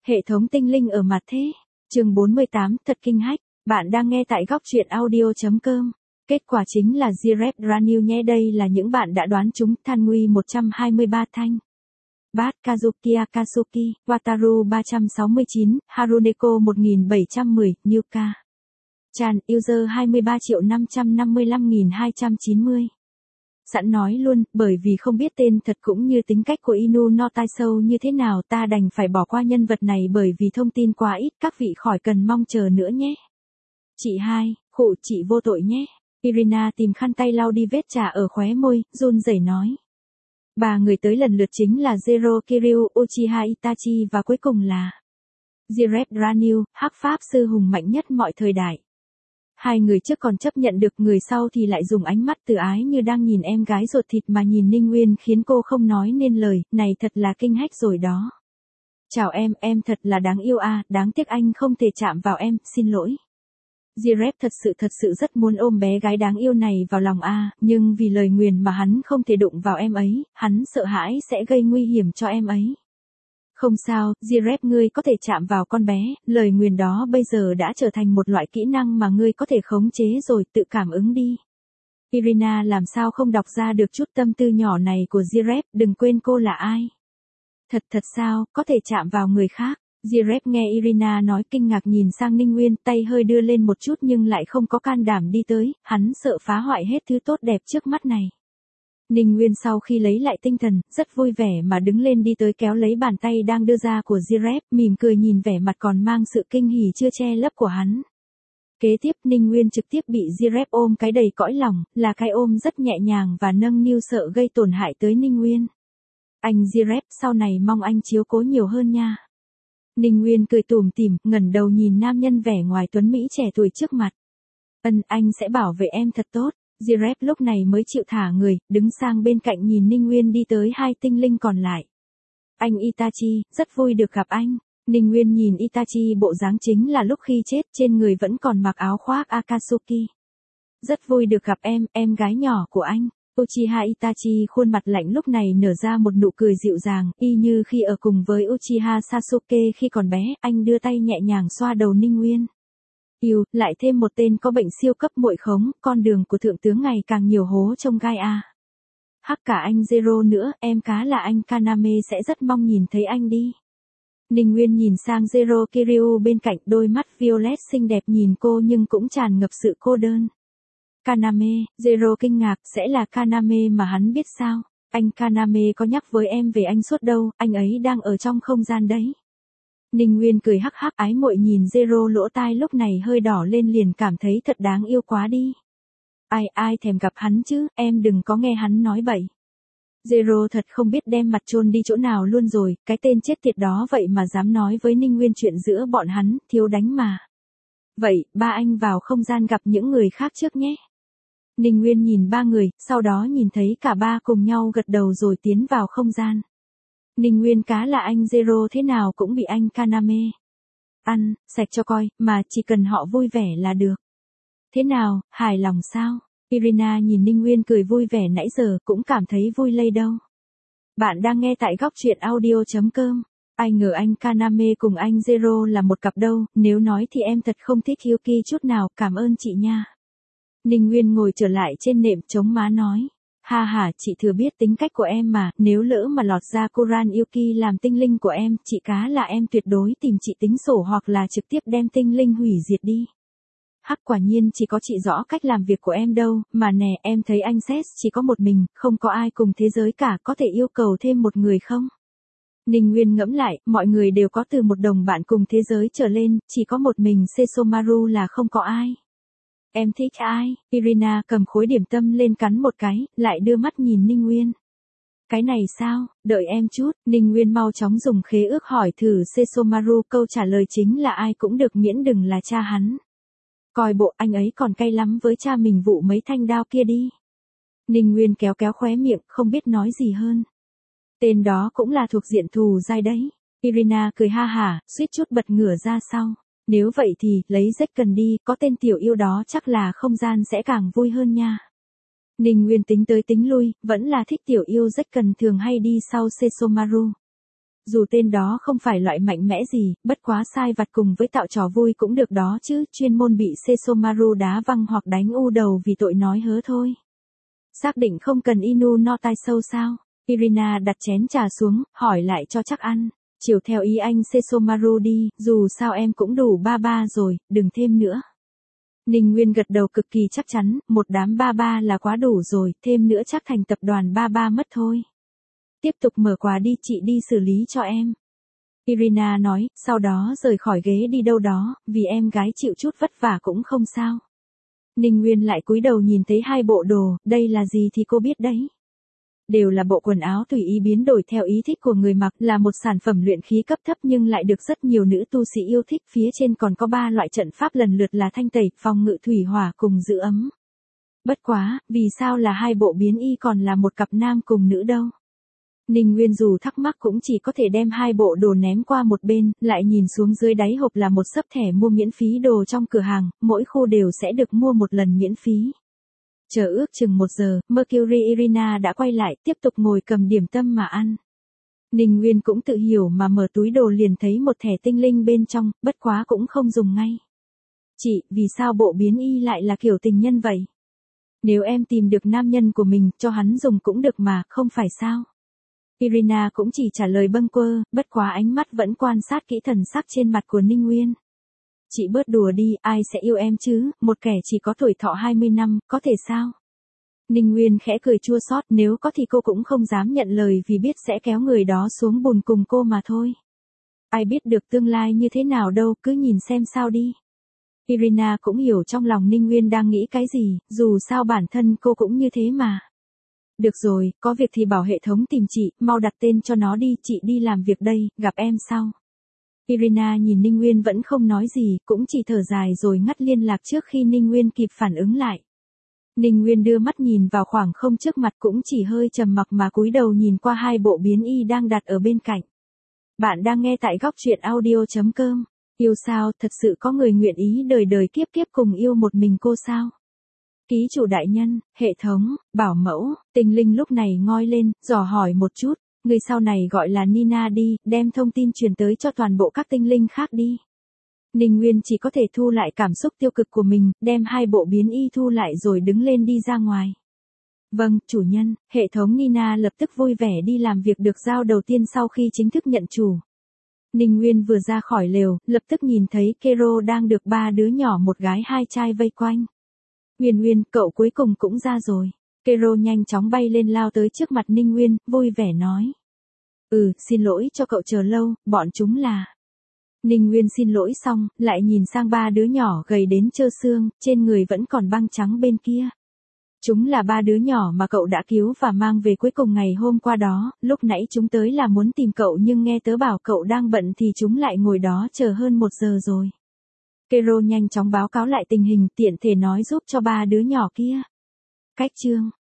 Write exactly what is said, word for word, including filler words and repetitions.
Hệ thống tinh linh ở mặt thế. Chương bốn mươi tám, thật kinh hách. Bạn đang nghe tại góc truyện audio chấm com. Kết quả chính là Zirep Ranil nhé, đây là những bạn đã đoán trúng. Thanwi một trăm hai mươi ba thanh. Bát Kazuki Akatsuki, Wataru ba trăm sáu mươi chín, Haruneko một nghìn bảy trăm mười, Yuka. Chan, user hai mươi ba triệu năm trăm năm mươi lăm nghìn hai trăm chín mươi. Sẵn nói luôn, bởi vì không biết tên thật cũng như tính cách của Inu no Taisou như thế nào, ta đành phải bỏ qua nhân vật này bởi vì thông tin quá ít, các vị khỏi cần mong chờ nữa nhé. Chị hai, khụ chị vô tội nhé. Irina tìm khăn tay lau đi vết trà ở khóe môi, run rẩy nói. Ba người tới lần lượt chính là Zero Kiryu, Uchiha Itachi và cuối cùng là Zirep Ranil, hắc pháp sư hùng mạnh nhất mọi thời đại. Hai người trước còn chấp nhận được, người sau thì lại dùng ánh mắt từ ái như đang nhìn em gái ruột thịt mà nhìn Ninh Nguyên khiến cô không nói nên lời, này thật là kinh hách rồi đó. Chào em, em thật là đáng yêu à, đáng tiếc anh không thể chạm vào em, xin lỗi. Zirep thật sự thật sự rất muốn ôm bé gái đáng yêu này vào lòng à, nhưng vì lời nguyền mà hắn không thể đụng vào em ấy, hắn sợ hãi sẽ gây nguy hiểm cho em ấy. Không sao, Zirep, ngươi có thể chạm vào con bé, lời nguyền đó bây giờ đã trở thành một loại kỹ năng mà ngươi có thể khống chế rồi, tự cảm ứng đi. Irina làm sao không đọc ra được chút tâm tư nhỏ này của Zirep, đừng quên cô là ai. Thật thật sao, có thể chạm vào người khác. Zirep nghe Irina nói kinh ngạc nhìn sang Ninh Nguyên, tay hơi đưa lên một chút nhưng lại không có can đảm đi tới, hắn sợ phá hoại hết thứ tốt đẹp trước mắt này. Ninh Nguyên sau khi lấy lại tinh thần, rất vui vẻ mà đứng lên đi tới kéo lấy bàn tay đang đưa ra của Zirep, mỉm cười nhìn vẻ mặt còn mang sự kinh hỉ chưa che lấp của hắn. Kế tiếp Ninh Nguyên trực tiếp bị Zirep ôm cái đầy cõi lòng, là cái ôm rất nhẹ nhàng và nâng niu sợ gây tổn hại tới Ninh Nguyên. Anh Zirep, sau này mong anh chiếu cố nhiều hơn nha. Ninh Nguyên cười tủm tỉm, ngẩng đầu nhìn nam nhân vẻ ngoài tuấn mỹ trẻ tuổi trước mặt. Ân, anh sẽ bảo vệ em thật tốt. Zirep lúc này mới chịu thả người, đứng sang bên cạnh nhìn Ninh Nguyên đi tới hai tinh linh còn lại. Anh Itachi, rất vui được gặp anh. Ninh Nguyên nhìn Itachi bộ dáng chính là lúc khi chết, trên người vẫn còn mặc áo khoác Akatsuki. Rất vui được gặp em, em gái nhỏ của anh. Uchiha Itachi khuôn mặt lạnh lúc này nở ra một nụ cười dịu dàng, y như khi ở cùng với Uchiha Sasuke khi còn bé, anh đưa tay nhẹ nhàng xoa đầu Ninh Nguyên. Yêu, lại thêm một tên có bệnh siêu cấp muội khống, con đường của thượng tướng ngày càng nhiều hố trong gai a. Hắc cả anh Zero nữa, em cá là anh Kaname sẽ rất mong nhìn thấy anh đi. Ninh Nguyên nhìn sang Zero Kiryu bên cạnh, đôi mắt violet xinh đẹp nhìn cô nhưng cũng tràn ngập sự cô đơn. Kaname, Zero kinh ngạc, sẽ là Kaname mà hắn biết sao? Anh Kaname có nhắc với em về anh suốt đâu, anh ấy đang ở trong không gian đấy. Ninh Nguyên cười hắc hắc ái muội nhìn Zero, lỗ tai lúc này hơi đỏ lên liền cảm thấy thật đáng yêu quá đi. Ai ai thèm gặp hắn chứ, em đừng có nghe hắn nói bậy. Zero thật không biết đem mặt chôn đi chỗ nào luôn rồi, cái tên chết tiệt đó vậy mà dám nói với Ninh Nguyên chuyện giữa bọn hắn, thiếu đánh mà. Vậy, ba anh vào không gian gặp những người khác trước nhé. Ninh Nguyên nhìn ba người, sau đó nhìn thấy cả ba cùng nhau gật đầu rồi tiến vào không gian. Ninh Nguyên cá là anh Zero thế nào cũng bị anh Kaname ăn, sạch cho coi, mà chỉ cần họ vui vẻ là được. Thế nào, hài lòng sao? Irina nhìn Ninh Nguyên cười vui vẻ nãy giờ cũng cảm thấy vui lây đâu. Bạn đang nghe tại góc truyện audio chấm com. Ai ngờ anh Kaname cùng anh Zero là một cặp đâu, nếu nói thì em thật không thích Yuki chút nào, cảm ơn chị nha. Ninh Nguyên ngồi trở lại trên nệm chống má nói. Ha ha, chị thừa biết tính cách của em mà, nếu lỡ mà lọt ra Kuran Yuki làm tinh linh của em, chị cá là em tuyệt đối tìm chị tính sổ hoặc là trực tiếp đem tinh linh hủy diệt đi. Hắc, quả nhiên chỉ có chị rõ cách làm việc của em đâu, mà nè, em thấy anh Ses chỉ có một mình, không có ai cùng thế giới cả, có thể yêu cầu thêm một người không? Ninh Nguyên ngẫm lại, mọi người đều có từ một đồng bạn cùng thế giới trở lên, chỉ có một mình Sesomaru là không có ai. Em thích ai? Irina cầm khối điểm tâm lên cắn một cái, lại đưa mắt nhìn Ninh Nguyên. Cái này sao? Đợi em chút, Ninh Nguyên mau chóng dùng khế ước hỏi thử Sesomaru, câu trả lời chính là ai cũng được miễn đừng là cha hắn. Coi bộ anh ấy còn cay lắm với cha mình vụ mấy thanh đao kia đi. Ninh Nguyên kéo kéo khóe miệng, không biết nói gì hơn. Tên đó cũng là thuộc diện thù dai đấy. Irina cười ha hả, suýt chút bật ngửa ra sau. Nếu vậy thì, lấy Zekken đi, có tên tiểu yêu đó chắc là không gian sẽ càng vui hơn nha. Ninh Nguyên tính tới tính lui, vẫn là thích tiểu yêu Zekken thường hay đi sau Sesomaru. Dù tên đó không phải loại mạnh mẽ gì, bất quá sai vặt cùng với tạo trò vui cũng được đó chứ, chuyên môn bị Sesomaru đá văng hoặc đánh u đầu vì tội nói hớ thôi. Xác định không cần Inu no tai sâu sao? Irina đặt chén trà xuống, hỏi lại cho chắc ăn. Chiều theo ý anh Sesomaru đi, dù sao em cũng đủ ba ba rồi, đừng thêm nữa. Ninh Nguyên gật đầu cực kỳ chắc chắn, một đám ba ba là quá đủ rồi, thêm nữa chắc thành tập đoàn ba ba mất thôi. Tiếp tục mở quà đi, chị đi xử lý cho em. Irina nói, sau đó rời khỏi ghế đi đâu đó, vì em gái chịu chút vất vả cũng không sao. Ninh Nguyên lại cúi đầu nhìn thấy hai bộ đồ, đây là gì thì cô biết đấy. Đều là bộ quần áo tùy ý biến đổi theo ý thích của người mặc, là một sản phẩm luyện khí cấp thấp nhưng lại được rất nhiều nữ tu sĩ yêu thích. Phía trên còn có ba loại trận pháp lần lượt là thanh tẩy, phòng ngự, thủy hỏa cùng giữ ấm. Bất quá, vì sao là hai bộ biến y còn là một cặp nam cùng nữ đâu? Ninh Nguyên dù thắc mắc cũng chỉ có thể đem hai bộ đồ ném qua một bên, lại nhìn xuống dưới đáy hộp là một xấp thẻ mua miễn phí đồ trong cửa hàng, mỗi khu đều sẽ được mua một lần miễn phí. Chờ ước chừng một giờ, Mercury Irina đã quay lại, tiếp tục ngồi cầm điểm tâm mà ăn. Ninh Nguyên cũng tự hiểu mà mở túi đồ liền thấy một thẻ tinh linh bên trong, bất quá cũng không dùng ngay. Chị, vì sao bộ biến y lại là kiểu tình nhân vậy? Nếu em tìm được nam nhân của mình, cho hắn dùng cũng được mà, không phải sao? Irina cũng chỉ trả lời bâng quơ, bất quá ánh mắt vẫn quan sát kỹ thần sắc trên mặt của Ninh Nguyên. Chị bớt đùa đi, ai sẽ yêu em chứ, một kẻ chỉ có tuổi thọ hai mươi năm, có thể sao? Ninh Nguyên khẽ cười chua xót, nếu có thì cô cũng không dám nhận lời vì biết sẽ kéo người đó xuống bùn cùng cô mà thôi. Ai biết được tương lai như thế nào đâu, cứ nhìn xem sao đi. Irina cũng hiểu trong lòng Ninh Nguyên đang nghĩ cái gì, dù sao bản thân cô cũng như thế mà. Được rồi, có việc thì bảo hệ thống tìm chị, mau đặt tên cho nó đi, chị đi làm việc đây, gặp em sau. Irina nhìn Ninh Nguyên vẫn không nói gì, cũng chỉ thở dài rồi ngắt liên lạc trước khi Ninh Nguyên kịp phản ứng lại. Ninh Nguyên đưa mắt nhìn vào khoảng không trước mặt cũng chỉ hơi trầm mặc mà cúi đầu nhìn qua hai bộ biến y đang đặt ở bên cạnh. Bạn đang nghe tại góc truyện audio chấm com. Yêu sao, thật sự có người nguyện ý đời đời kiếp kiếp cùng yêu một mình cô sao? Ký chủ đại nhân, hệ thống, bảo mẫu, tinh linh lúc này ngoi lên, dò hỏi một chút, người sau này gọi là Nina đi, đem thông tin truyền tới cho toàn bộ các tinh linh khác đi. Ninh Nguyên chỉ có thể thu lại cảm xúc tiêu cực của mình, đem hai bộ biến y thu lại rồi đứng lên đi ra ngoài. Vâng, chủ nhân, hệ thống Nina lập tức vui vẻ đi làm việc được giao đầu tiên sau khi chính thức nhận chủ. Ninh Nguyên vừa ra khỏi lều, lập tức nhìn thấy Kero đang được ba đứa nhỏ một gái hai trai vây quanh. Nguyên Nguyên, cậu cuối cùng cũng ra rồi. Kero nhanh chóng bay lên lao tới trước mặt Ninh Nguyên, vui vẻ nói. Ừ, xin lỗi cho cậu chờ lâu, bọn chúng là... Ninh Nguyên xin lỗi xong, lại nhìn sang ba đứa nhỏ gầy đến trơ xương, trên người vẫn còn băng trắng bên kia. Chúng là ba đứa nhỏ mà cậu đã cứu và mang về cuối cùng ngày hôm qua đó, lúc nãy chúng tới là muốn tìm cậu nhưng nghe tớ bảo cậu đang bận thì chúng lại ngồi đó chờ hơn một giờ rồi. Kero nhanh chóng báo cáo lại tình hình tiện thể nói giúp cho ba đứa nhỏ kia. Cách chương